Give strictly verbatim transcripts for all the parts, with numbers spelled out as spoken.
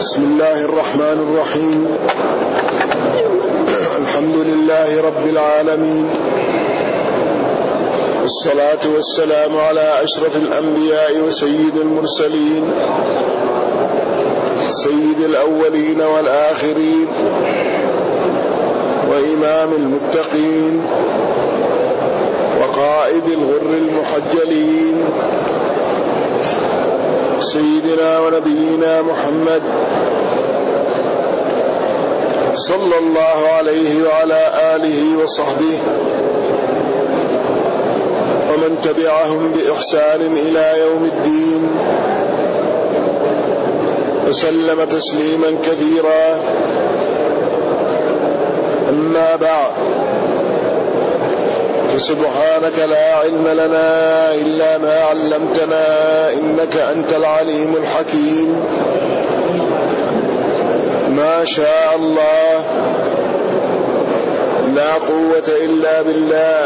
بسم الله الرحمن الرحيم. الحمد لله رب العالمين، والصلاة والسلام على أشرف الأنبياء وسيد المرسلين، سيد الأولين والآخرين، وإمام المتقين، وقائد الغر المحجلين، سيدنا ونبينا محمد صلى الله عليه وعلى آله وصحبه ومن تبعهم بإحسان إلى يوم الدين، وسلم تسليما كثيرا. أما بعد، فسبحانك لا علم لنا إلا ما علمتنا إنك أنت العليم الحكيم. ما شاء الله، لا قوة إلا بالله.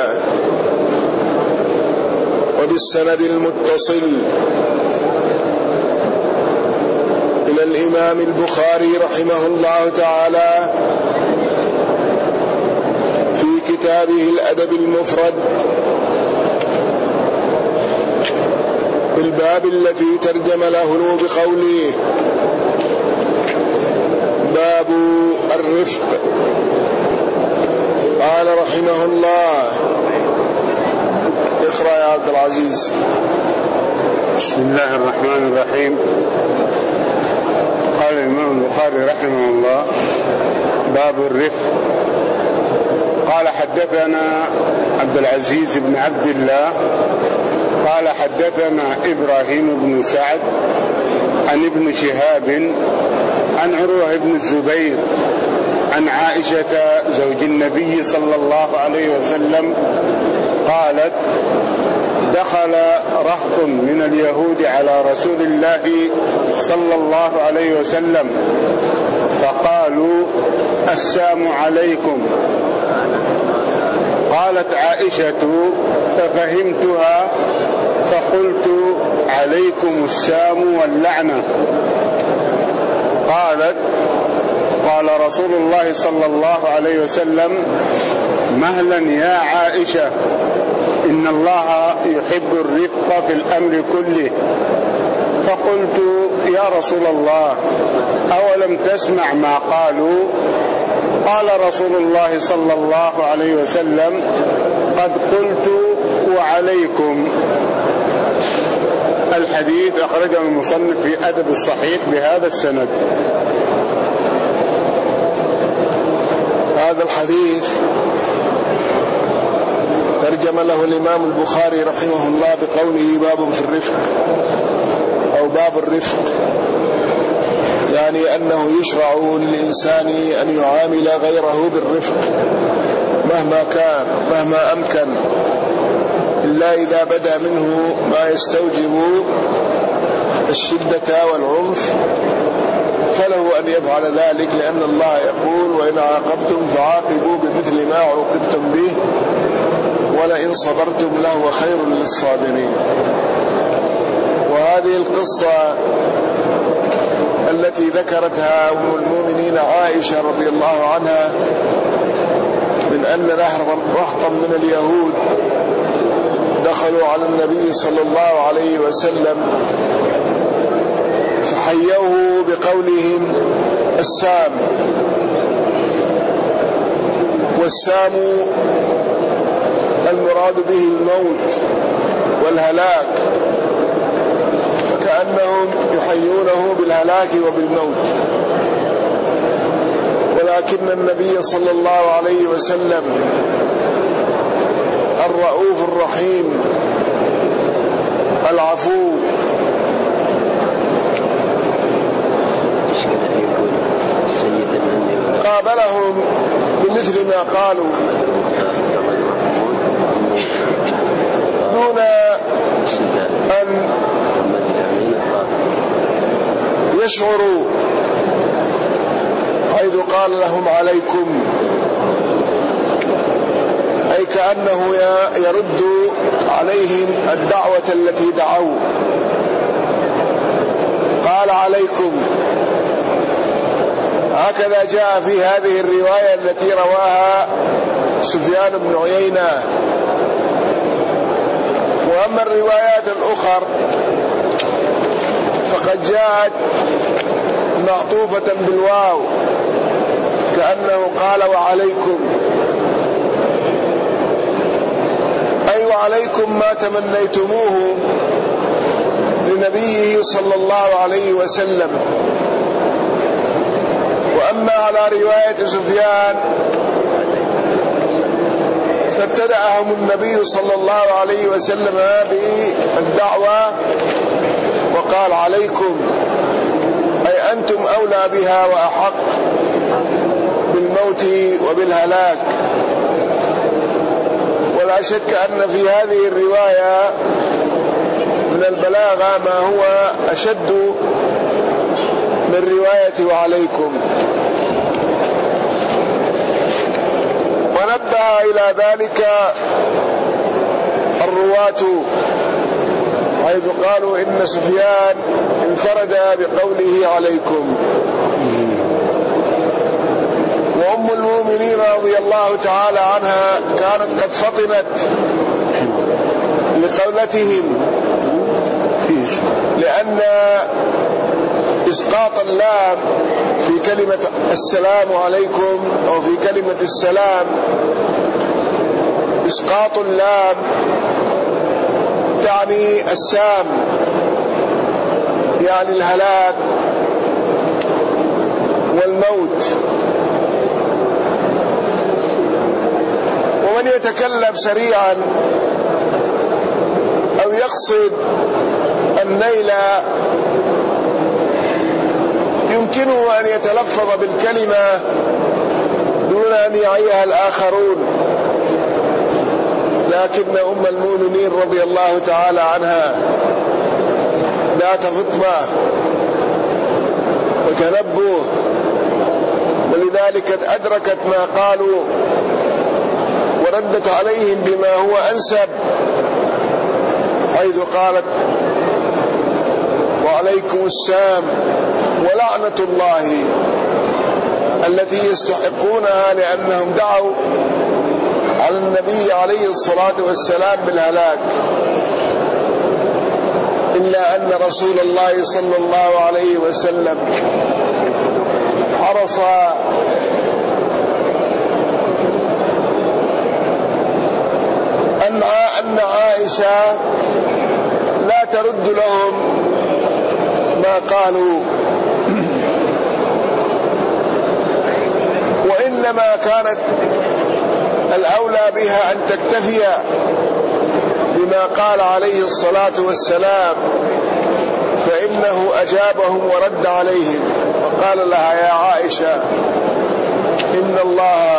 وبالسند المتصل إلى الإمام البخاري رحمه الله تعالى في كتابه الأدب المفرد، الباب الذي ترجم له بقوله: باب الرفق. قال رحمه الله: اقرأ يا عبد العزيز. بسم الله الرحمن الرحيم. قال الإمام البخاري رحمه الله: باب الرفق. قال: حدثنا عبد العزيز بن عبد الله قال: حدثنا إبراهيم بن سعد عن ابن شهاب عن عروة بن الزبير عن عائشة زوج النبي صلى الله عليه وسلم قالت: دخل رهط من اليهود على رسول الله صلى الله عليه وسلم فقالوا: السلام عليكم. قالت عائشة: ففهمتها فقلت: عليكم السام واللعنة. قالت: قال رسول الله صلى الله عليه وسلم: مهلا يا عائشة، إن الله يحب الرفق في الأمر كله. فقلت: يا رسول الله، أولم تسمع ما قالوا؟ قال رسول الله صلى الله عليه وسلم: قد قلت وعليكم. الحديث أخرجه المصنف في أدب الصحيح بهذا السند. هذا الحديث ترجم له الإمام البخاري رحمه الله بقوله: باب في الرفق أو باب الرفق، يعني أنه يشرع للإنسان أن يعامل غيره بالرفق مهما كان مهما أمكن، إلا إذا بدا منه ما يستوجب الشدة والعنف فله أن يفعل ذلك، لأن الله يقول: وإن عاقبتم فعاقبوا بمثل ما عوقبتم به ولئن صبرتم لهو خير للصابرين. وهذه القصة التي ذكرتها أم المؤمنين عائشة رضي الله عنها من أن رهطا من اليهود دخلوا على النبي صلى الله عليه وسلم فحيوه بقولهم: السام. والسام المراد به الموت والهلاك، فكأنهم يحيونه بالهلاك وبالموت. ولكن النبي صلى الله عليه وسلم الرؤوف الرحيم العفو قابلهم بمثل ما قالوا دون أن يشعروا، حيث قال لهم: عليكم، أي كأنه يرد عليهم الدعوة التي دعوا. قال: عليكم، هكذا جاء في هذه الرواية التي رواها سفيان بن عيينة. وأما الروايات الأخر فقد جاءت معطوفة بالواو كأنه قال وعليكم، أي وعليكم ما تمنيتموه لنبيه صلى الله عليه وسلم. وأما على رواية سفيان فابتدأهم النبي صلى الله عليه وسلم بالدعوة وقال عليكم، أي أنتم أولى بها وأحق بالموت وبالهلاك. ولا شك أن في هذه الرواية من البلاغة ما هو أشد من رواية وعليكم. ونبه إلى ذلك الرواة حيث قالوا إن سفيان انفرد بقوله عليكم. وأم المؤمنين رضي الله تعالى عنها كانت قد فطنت لقولتهم، لأن إسقاط اللام في كلمة السلام عليكم أو في كلمة السلام، إسقاط اللام تعني السام، يعني الهلاك والموت. ومن يتكلم سريعا أو يقصد النيل يمكنه أن يتلفظ بالكلمة دون أن يعيها الآخرون، لكن أم المؤمنين رضي الله تعالى عنها ذات فطنة وتنبه، ولذلك أدركت ما قالوا وردت عليهم بما هو أنسب، حيث قالت وعليكم السلام ولعنة الله التي يستحقونها لأنهم دعوا على النبي عليه الصلاة والسلام بالهلاك، إلا أن رسول الله صلى الله عليه وسلم حرص أن عائشة لا ترد لهم ما قالوا، وإنما كانت الأولى بها أن تكتفي بما قال عليه الصلاة والسلام، فإنه أجابهم ورد عليهم وقال لها يا عائشة إن الله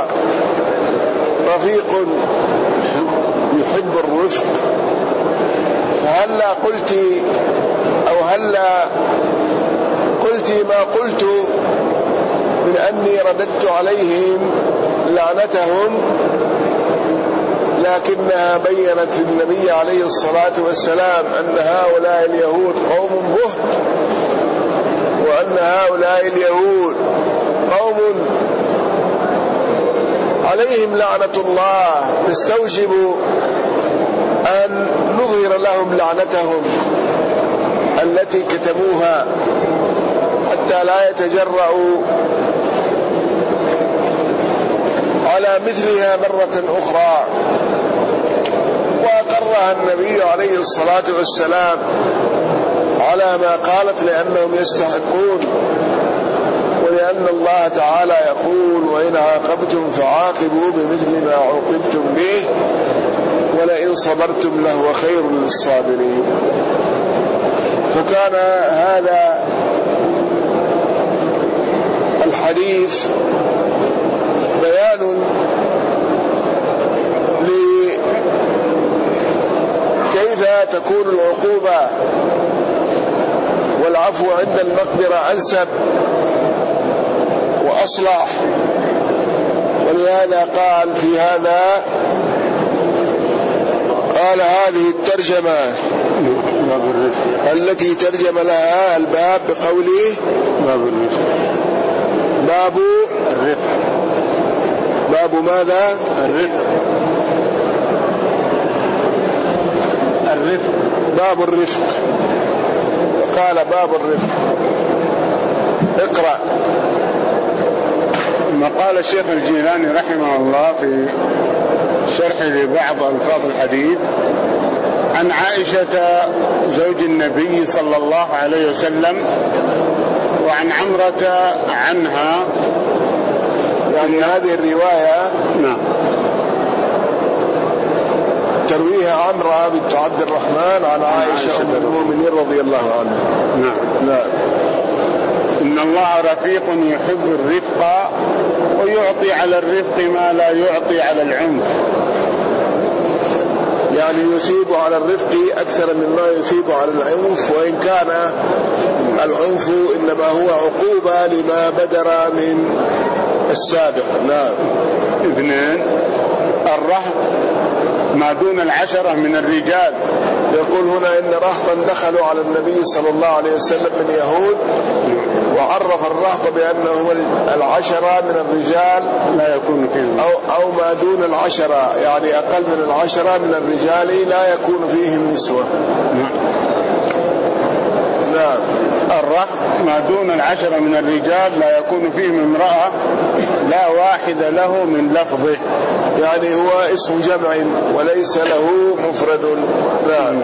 رفيق يحب الرفق، فهلا قلت أو هلا قلت ما قلت من أني رددت عليهم لعنتهم، لكنها بيّنت للنبي عليه الصلاة والسلام أن هؤلاء اليهود قوم بهت، وأن هؤلاء اليهود قوم عليهم لعنة الله، نستوجب أن نظهر لهم لعنتهم التي كتبوها حتى لا يتجرؤوا على مثلها مرة أخرى. وأقرها النبي عليه الصلاة والسلام على ما قالت لأنهم يستحقون، ولأن الله تعالى يقول وإن عاقبتم فعاقبوا بمثل ما عوقبتم به ولئن صبرتم لهو خير للصابرين. فكان هذا الحديث بيان لكيف تكون العقوبة والعفو عند المقدرة أنسب وأصلح، ولهذا قال في هذا قال هذه الترجمة التي ترجم لها الباب بقوله باب الرفق. باب ماذا؟ الرفق. الرفق. باب الرفق. قال باب الرفق. اقرأ. ما قال الشيخ الجيلاني رحمه الله في شرح لبعض ألفاظ الحديث عن عائشة زوج النبي صلى الله عليه وسلم وعن عمرة عنها، يعني هذه الرواية نعم ترويها عمرة بنت عبد الرحمن عن عائشة أم المؤمنين رضي الله عنها. نعم. نعم. إن الله رفيق يحب الرفق ويعطي على الرفق ما لا يعطي على العنف. يعني يثيب على الرفق أكثر مما يثيب على العنف، وإن كان العنف إنما هو عقوبة لما بدر من السابق. نعم. اثنين، الرهط ما دون العشرة من الرجال. يقول هنا إن رهطا دخلوا على النبي صلى الله عليه وسلم من يهود، وعرف الرهط بأنه العشرة من الرجال لا يكون فيهم أو, أو ما دون العشرة، يعني أقل من العشرة من الرجال لا يكون فيهم نسوة. نعم. الرهط ما دون العشرة من الرجال لا يكون فيهم امرأة لا واحد له من لفظه، يعني هو اسم جمع وليس له مفرد. نعم.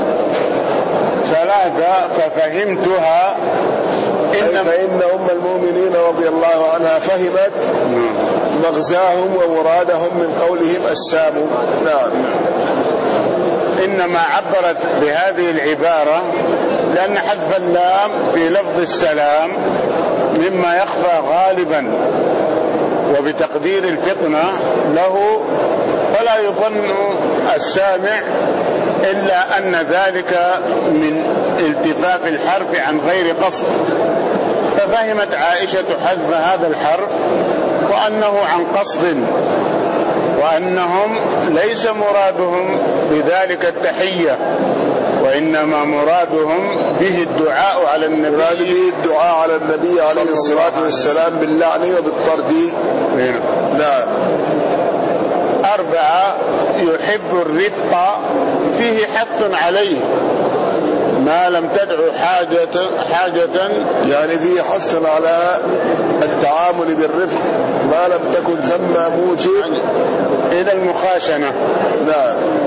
ثلاثة، ففهمتها إن فإن أم المؤمنين رضي الله عنها فهمت مغزاهم ومرادهم من قولهم السام. نعم. إنما عبرت بهذه العبارة لأن حذف اللام في لفظ السلام مما يخفى غالبا وبتقدير الفطنة له، فلا يظن السامع إلا أن ذلك من التفاف الحرف عن غير قصد، ففهمت عائشة حذف هذا الحرف وأنه عن قصد، وأنهم ليس مرادهم بذلك التحية، وإنما مرادهم به الدعاء على النبي مراد به الدعاء على النبي عليه الصلاة والسلام باللعن وبالطرد. نعم. أربعة، يحب الرفق فيه حث عليه ما لم تدعو حاجة حاجة يعني فيه حث على التعامل بالرفق ما لم تكن ثم موجب إلى المخاشنة. نعم.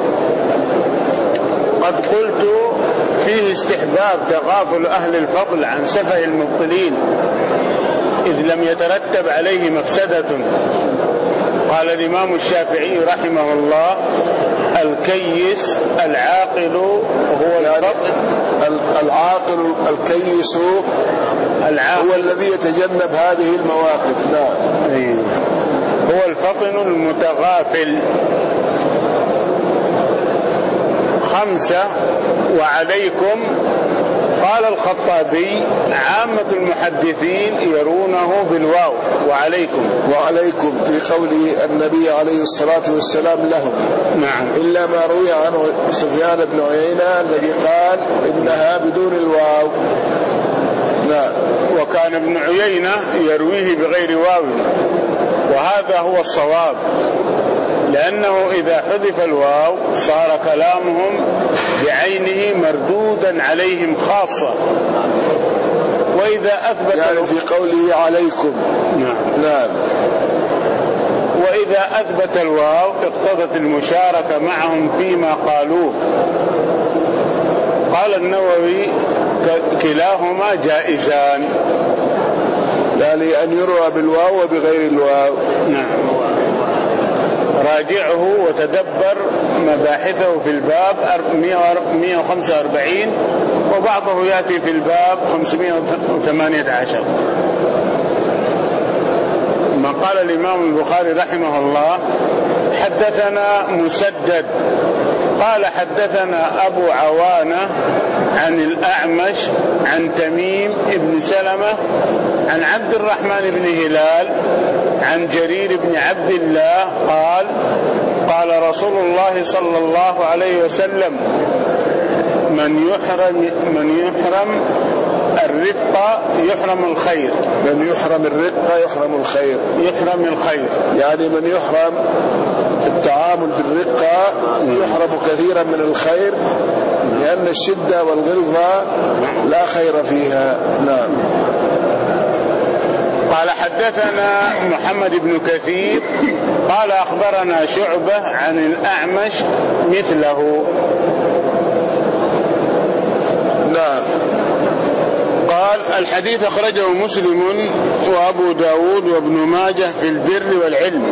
قد قلت فيه استحباب تغافل أهل الفضل عن سفه المبطلين إذ لم يترتب عليه مفسدة. قال الإمام الشافعي رحمه الله: الكيس العاقل هو الفطن. العاقل الكيس العاقل هو الذي يتجنب هذه المواقف. نعم. هو الفطن المتغافل. خمسة، وعليكم. قال الخطابي: عامة المحدثين يرونه بالواو وعليكم، وعليكم في قول النبي عليه الصلاة والسلام لهم. نعم. إلا ما روي عن سفيان بن عيينة الذي قال إنها بدون الواو. نعم. وكان ابن عيينة يرويه بغير واو، وهذا هو الصواب، لأنه إذا حذف الواو صار كلامهم بعينه مردودا عليهم خاصة، وإذا أثبت يعني في قوله عليكم. نعم. نعم. وإذا أثبت الواو اقتضت المشاركة معهم فيما قالوه. قال النووي: كلاهما جائزان، يعني أن يروى بالواو وبغير الواو. نعم. راجعه وتدبر مباحثه في الباب مئة وخمسة وأربعين، وبعضه يأتي في الباب خمسمائة وثمانية عشر. ما قال الإمام البخاري رحمه الله: حدثنا مسدد قال حدثنا أبو عوانة عن الأعمش عن تميم بن سلمة عن عبد الرحمن بن هلال عن جرير بن عبد الله قال: قال رسول الله صلى الله عليه وسلم: من يحرم من يحرم الرفق يحرم الخير. من يحرم الرقة يحرم الخير. يحرم الخير يعني من يحرم التعامل بالرقة يحرم كثيرا من الخير، لأن الشدة والغلظة لا خير فيها. نعم. قال حدثنا محمد بن كثير قال أخبرنا شعبة عن الأعمش مثله. نعم. قال الحديث أخرجه مسلم وأبو داود وابن ماجه في البر والعلم،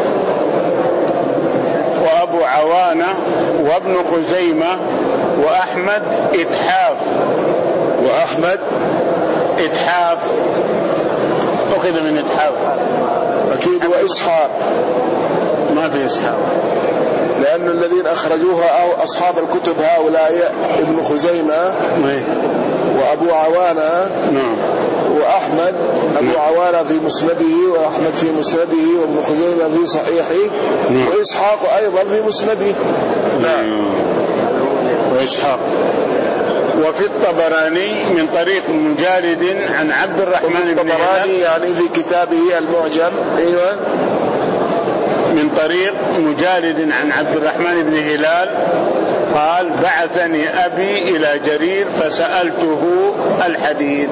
وأبو عوانة وابن خزيمة وأحمد إتحاف. وأحمد إتحاف أخذ من إتحاف أكيد. وإسحاق ما في إسحاق، لأن الذين أخرجوها أو أصحاب الكتب هؤلاء ابن خزيمة وأبو عوانة وأحمد. أبو عوانة في مسنده وأحمد في مسنده وابن خزيمة في صحيحه وإسحاق أيضا في مسنده. نعم. وإسحاق. وفي الطبراني من طريق مجالد عن عبد الرحمن بن هلال، يعني في كتابه المعجم. أيوة. من طريق مجالد عن عبد الرحمن بن هلال قال بعثني أبي إلى جرير فسألته الحديث.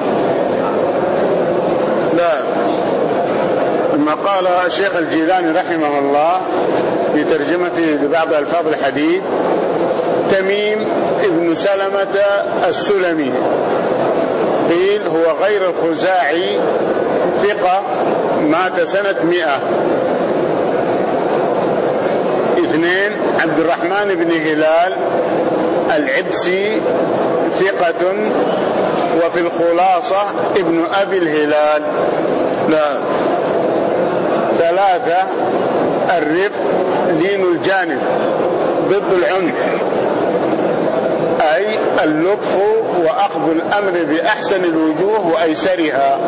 نعم. ثم قال الشيخ الجيلاني رحمه الله في ترجمته لبعض ألفاظ الحديث: تميم ابن سلمة السلمي قيل هو غير الخزاعي، ثقة، مات سنة مئة. اثنين عبد الرحمن بن هلال العبسي ثقة، وفي الخلاصة ابن أبي الهلال. لا. ثلاثة الرفق لين الجانب ضد العنف، أي اللطف وأخذ الأمر بأحسن الوجوه وأيسرها.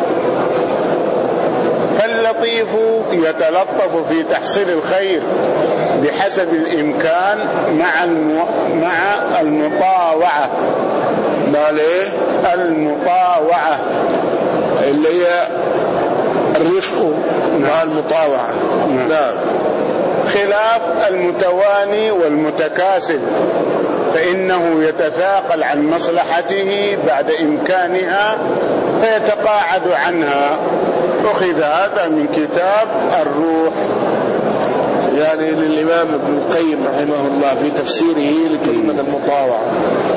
فاللطيف يتلطف في تحصيل الخير بحسب الإمكان مع مع المطاوعة. ما ليه؟ المطاوعة اللي هي الرفق مع المطاوعة. نعم. خلاف المتواني والمتكاسل، فإنه يتثاقل عن مصلحته بعد إمكانها فيتقاعد عنها. أخذ هذا من كتاب الروح، يعني للإمام ابن القيم رحمه الله في تفسيره لكلمة المطاوعة.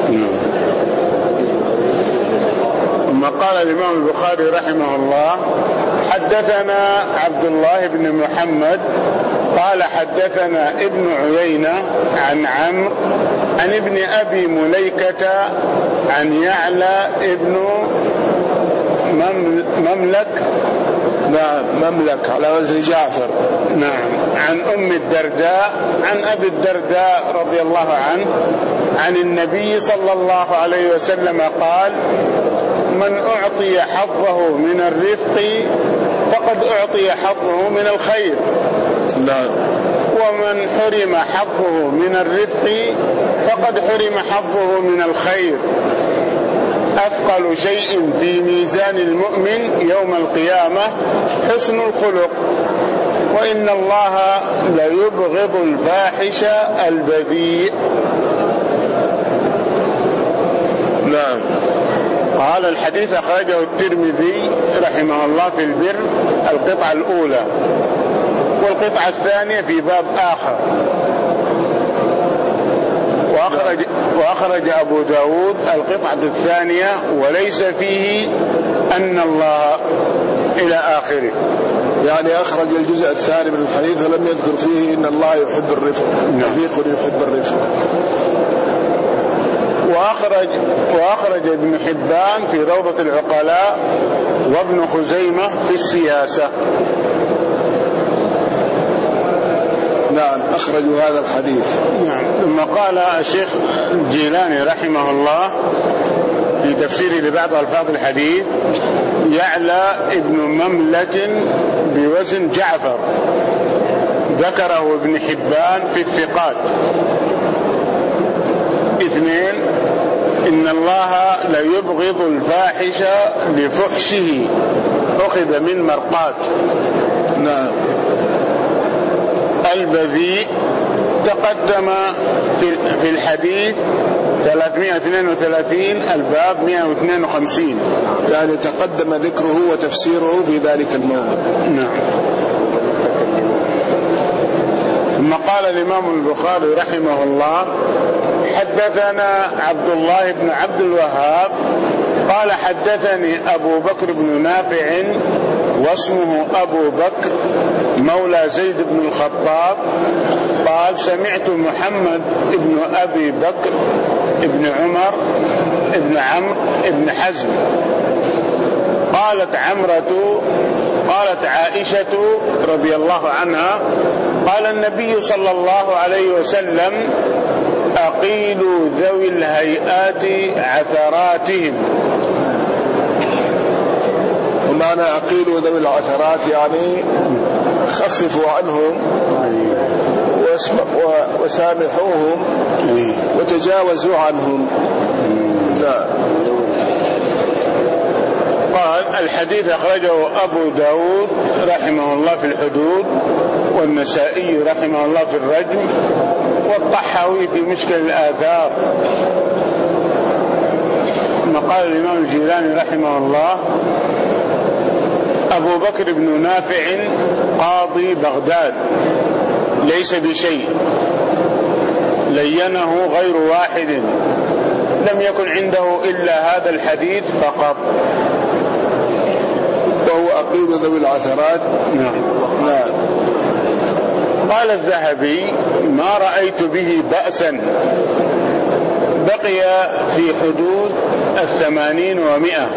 ثم قال الإمام البخاري رحمه الله: حدثنا عبد الله بن محمد قال حدثنا ابن عيينة عن عمرو عن ابن أبي مليكة عن يعلى ابن مملك. نعم. مملك على وزن جعفر. نعم. عن أم الدرداء عن أبي الدرداء رضي الله عنه عن النبي صلى الله عليه وسلم قال: من أعطي حظه من الرفق فقد أعطي حظه من الخير. نعم. ومن حرم حظه من الرفق فقد حرم حظه من الخير. أثقل شيء في ميزان المؤمن يوم القيامة حسن الخلق، وإن الله ليبغض الفاحش البذيء. نعم. قال الحديث أخرجه الترمذي رحمه الله في البر القطعة الأولى، والقطعة الثانية في باب آخر. وأخرج, وأخرج أبو داود القطعة الثانية وليس فيه أن الله إلى آخره. يعني أخرج الجزء الثاني من الحديث ولم يذكر فيه إن الله يحب الرفق. رفيق يحب الرفق. وأخرج, وأخرج ابن حبان في روضة العقلاء وابن خزيمة في السياسة. نعم. أخرجوا هذا الحديث. نعم. ثم قال الشيخ الجيلاني رحمه الله في تفسيره لبعض ألفاظ الحديث: يعلى ابن مملك بوزن جعفر، ذكره ابن حبان في الثقات. اثنين إن الله لا يبغض الفاحش لفحشه، أخذ من مرقات. نعم. البذيء تقدم في الحديث ثلاثمائة واثنين وثلاثين الباب مائة واثنين وخمسين، يعني تقدم ذكره وتفسيره في ذلك الموضع. نعم. ثم قال الإمام البخاري رحمه الله: حدثنا عبد الله بن عبد الوهاب قال حدثني أبو بكر بن نافع واسمه أبو بكر مولى زيد بن الخطاب قال: سمعت محمد بن أبي بكر ابن عمر ابن عمرو ابن حزم قالت عمرة قالت عائشة رضي الله عنها: قال النبي صلى الله عليه وسلم: أقيلوا ذوي الهيئات عثراتهم. ومعنى أقيلوا ذوي العثرات يعني خففوا عنهم وسامحوهم وتجاوزوا عنهم. لا. قال: الحديث أخرجه أبو داود رحمه الله في الحدود، والنسائي رحمه الله في الرجم، والطحاوي في مشكل الآثار. ثم قال الإمام الجيلاني رحمه الله: أبو بكر بن نافع قاضي بغداد ليس بشيء، لينه غير واحد، لم يكن عنده إلا هذا الحديث فقط، وهو أقيل ذوي العثرات. نعم. نعم. قال الذهبي: ما رأيت به بأسا، بقي في حدود الثمانين ومئة.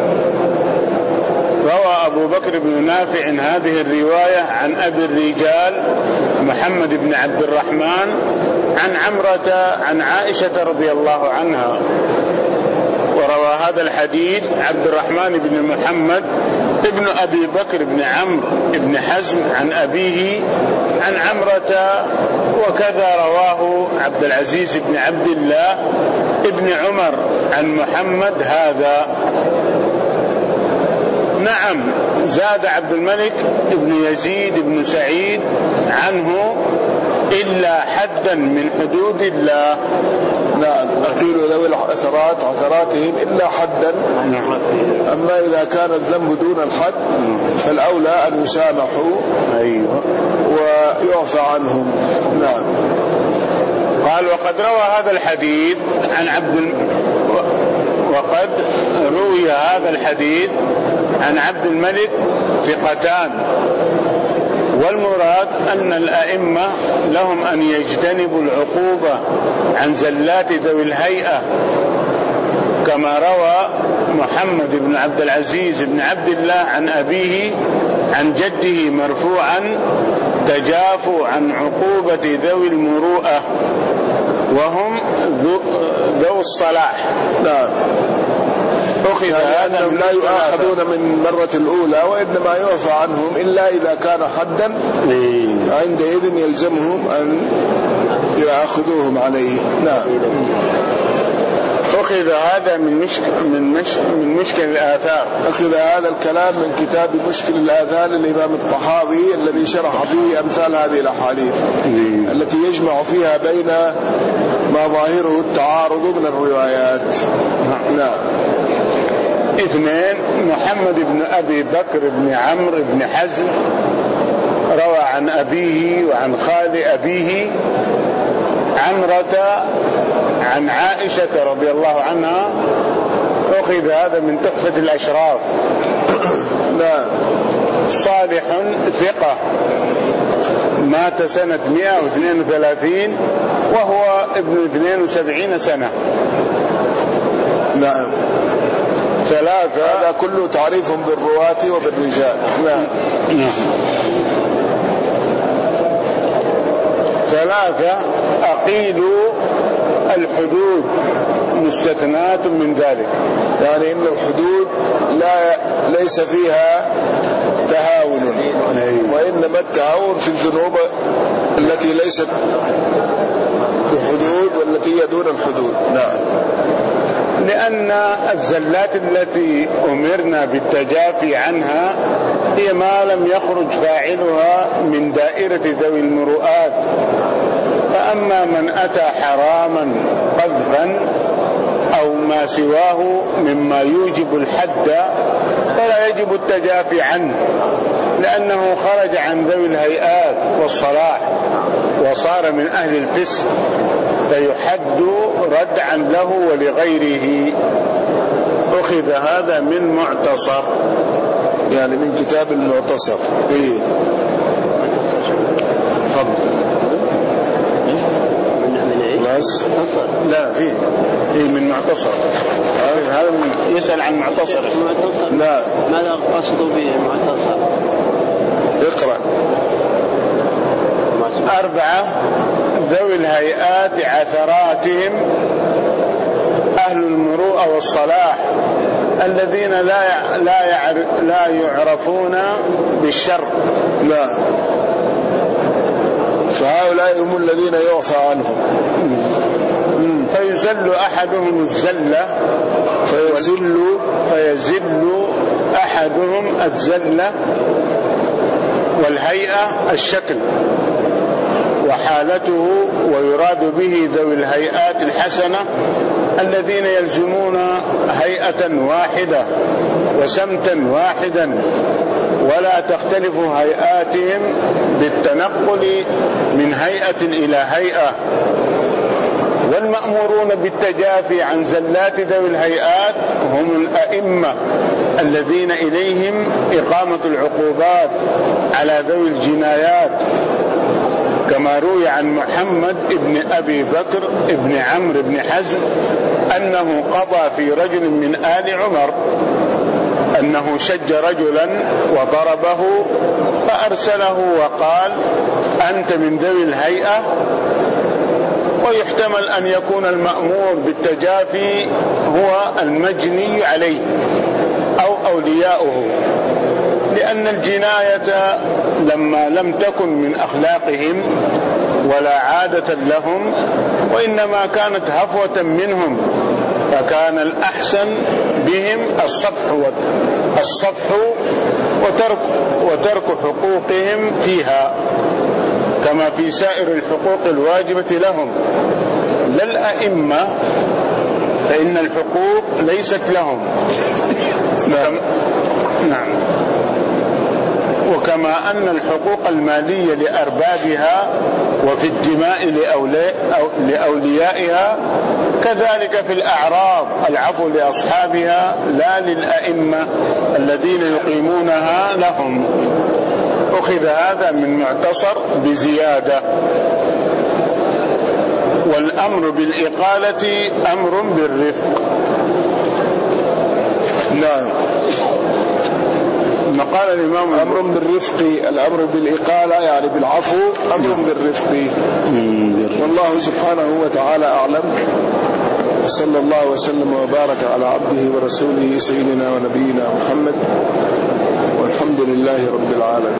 روى أبو بكر بن نافع هذه الرواية عن أبي الرجال محمد بن عبد الرحمن عن عمرة عن عائشة رضي الله عنها. وروى هذا الحديث عبد الرحمن بن محمد ابن أبي بكر بن عمرو بن حزم عن أبيه عن عمرة، وكذا رواه عبد العزيز بن عبد الله ابن عمر عن محمد هذا. نعم. زاد عبد الملك بن يزيد بن سعيد عنه: إلا حدا من حدود الله. نعم. أقيل ذوي العثرات عثراتهم إلا حدا. أما إذا كان الذنب دون الحد فالأولى أن يسامحوا ويعفى عنهم. نعم. قال: وقد روى هذا الحديث عن عبد الم... وقد روي هذا الحديث عن عبد الملك ثقتان، والمراد أن الأئمة لهم أن يجتنبوا العقوبة عن زلات ذوي الهيئة، كما روى محمد بن عبد العزيز بن عبد الله عن أبيه عن جده مرفوعا: تجافوا عن عقوبة ذوي المروءة وهم ذو الصلاح. نعم. أخذ يعني أنهم لا يؤاخذون من المرة الأولى، وإنما يعفى عنهم إلا إذا كان حدا، عندئذ يلزمهم أن يأخذوهم عليه. نعم. أخذ هذا من مشكل من مش من مشكل الآثار. أخذ هذا الكلام من كتاب مشكل الآثار للإمام الطحاوي الذي شرح فيه أمثال هذه الأحاديث التي يجمع فيها بين ما ظاهره التعارض من الروايات. نعم. اثنين: محمد بن أبي بكر بن عمرو بن حزم روى عن أبيه وعن خال أبيه عمرة عن عائشة رضي الله عنها. أخذ هذا من تحفة الأشراف. لا. صالح ثقة، مات سنة مئة واثنين وثلاثين وهو ابن اثنين وسبعين سنة. نعم. ثلاثة. هذا كله تعريف بالرواة وبالرجال. نعم. ثلاثة: أقيلوا الحدود مستثنات من ذلك، يعني إن الحدود لا ليس فيها تهاون، وإنما التهاون في الذنوب التي ليست بحدود والتي هي دون الحدود. نعم. لأن الزلات التي أمرنا بالتجافي عنها هي ما لم يخرج فاعلها من دائرة ذوي المروءات. فأما من أتى حراما قذفا أو ما سواه مما يوجب الحد فلا يجب التجافي عنه، لأنه خرج عن ذوي الهيئات والصلاح وصار من أهل الفسق، فيحد ردعا له ولغيره. أخذ هذا من معتصر، يعني من كتاب المعتصر. إيه فضل بس لا فيه فيه من معتصر. هذا من يسأل عن معتصر. لا ماذا قصده بالمعتصر؟ اقرأ. أربعة ذوي الهيئات عثراتهم أهل المروءة والصلاح الذين لا لا لا يعرفون بالشر. لا، فهؤلاء هم الذين يعفى عنهم. فيزل أحدهم الزلة فيزل فيزل أحدهم الزلة والهيئة الشكل وحالته، ويراد به ذوي الهيئات الحسنة الذين يلزمون هيئة واحدة وسمتا واحدا، ولا تختلف هيئاتهم بالتنقل من هيئة إلى هيئة. والمأمورون بالتجافي عن زلات ذوي الهيئات هم الأئمة الذين إليهم إقامة العقوبات على ذوي الجنايات، كما روي عن محمد ابن أبي بكر ابن عمرو بن حزم أنه قضى في رجل من آل عمر أنه شج رجلا وضربه، فأرسله وقال: أنت من ذوي الهيئة. ويحتمل أن يكون المأمور بالتجافي هو المجني عليه أو أولياؤه، لأن الجناية لما لم تكن من أخلاقهم ولا عادة لهم، وإنما كانت هفوة منهم، فكان الأحسن بهم الصفح الصفح وترك وترك حقوقهم فيها كما في سائر الحقوق الواجبة لهم. لا الأئمة، فإن الحقوق ليست لهم. نعم. وكما أن الحقوق المالية لأربابها وفي الدماء لأوليائها، كذلك في الأعراض العفو لأصحابها لا للأئمة الذين يقيمونها لهم. أخذ هذا من معتصر بزيادة. والأمر بالإقالة أمر بالرفق. نعم. قال الإمام أمر بالرفق، الأمر بالإقالة يعني بالعفو، أمر بالرفق. والله سبحانه وتعالى أعلم، صلى الله وسلم وبارك على عبده ورسوله سيدنا ونبينا محمد، والحمد لله رب العالمين.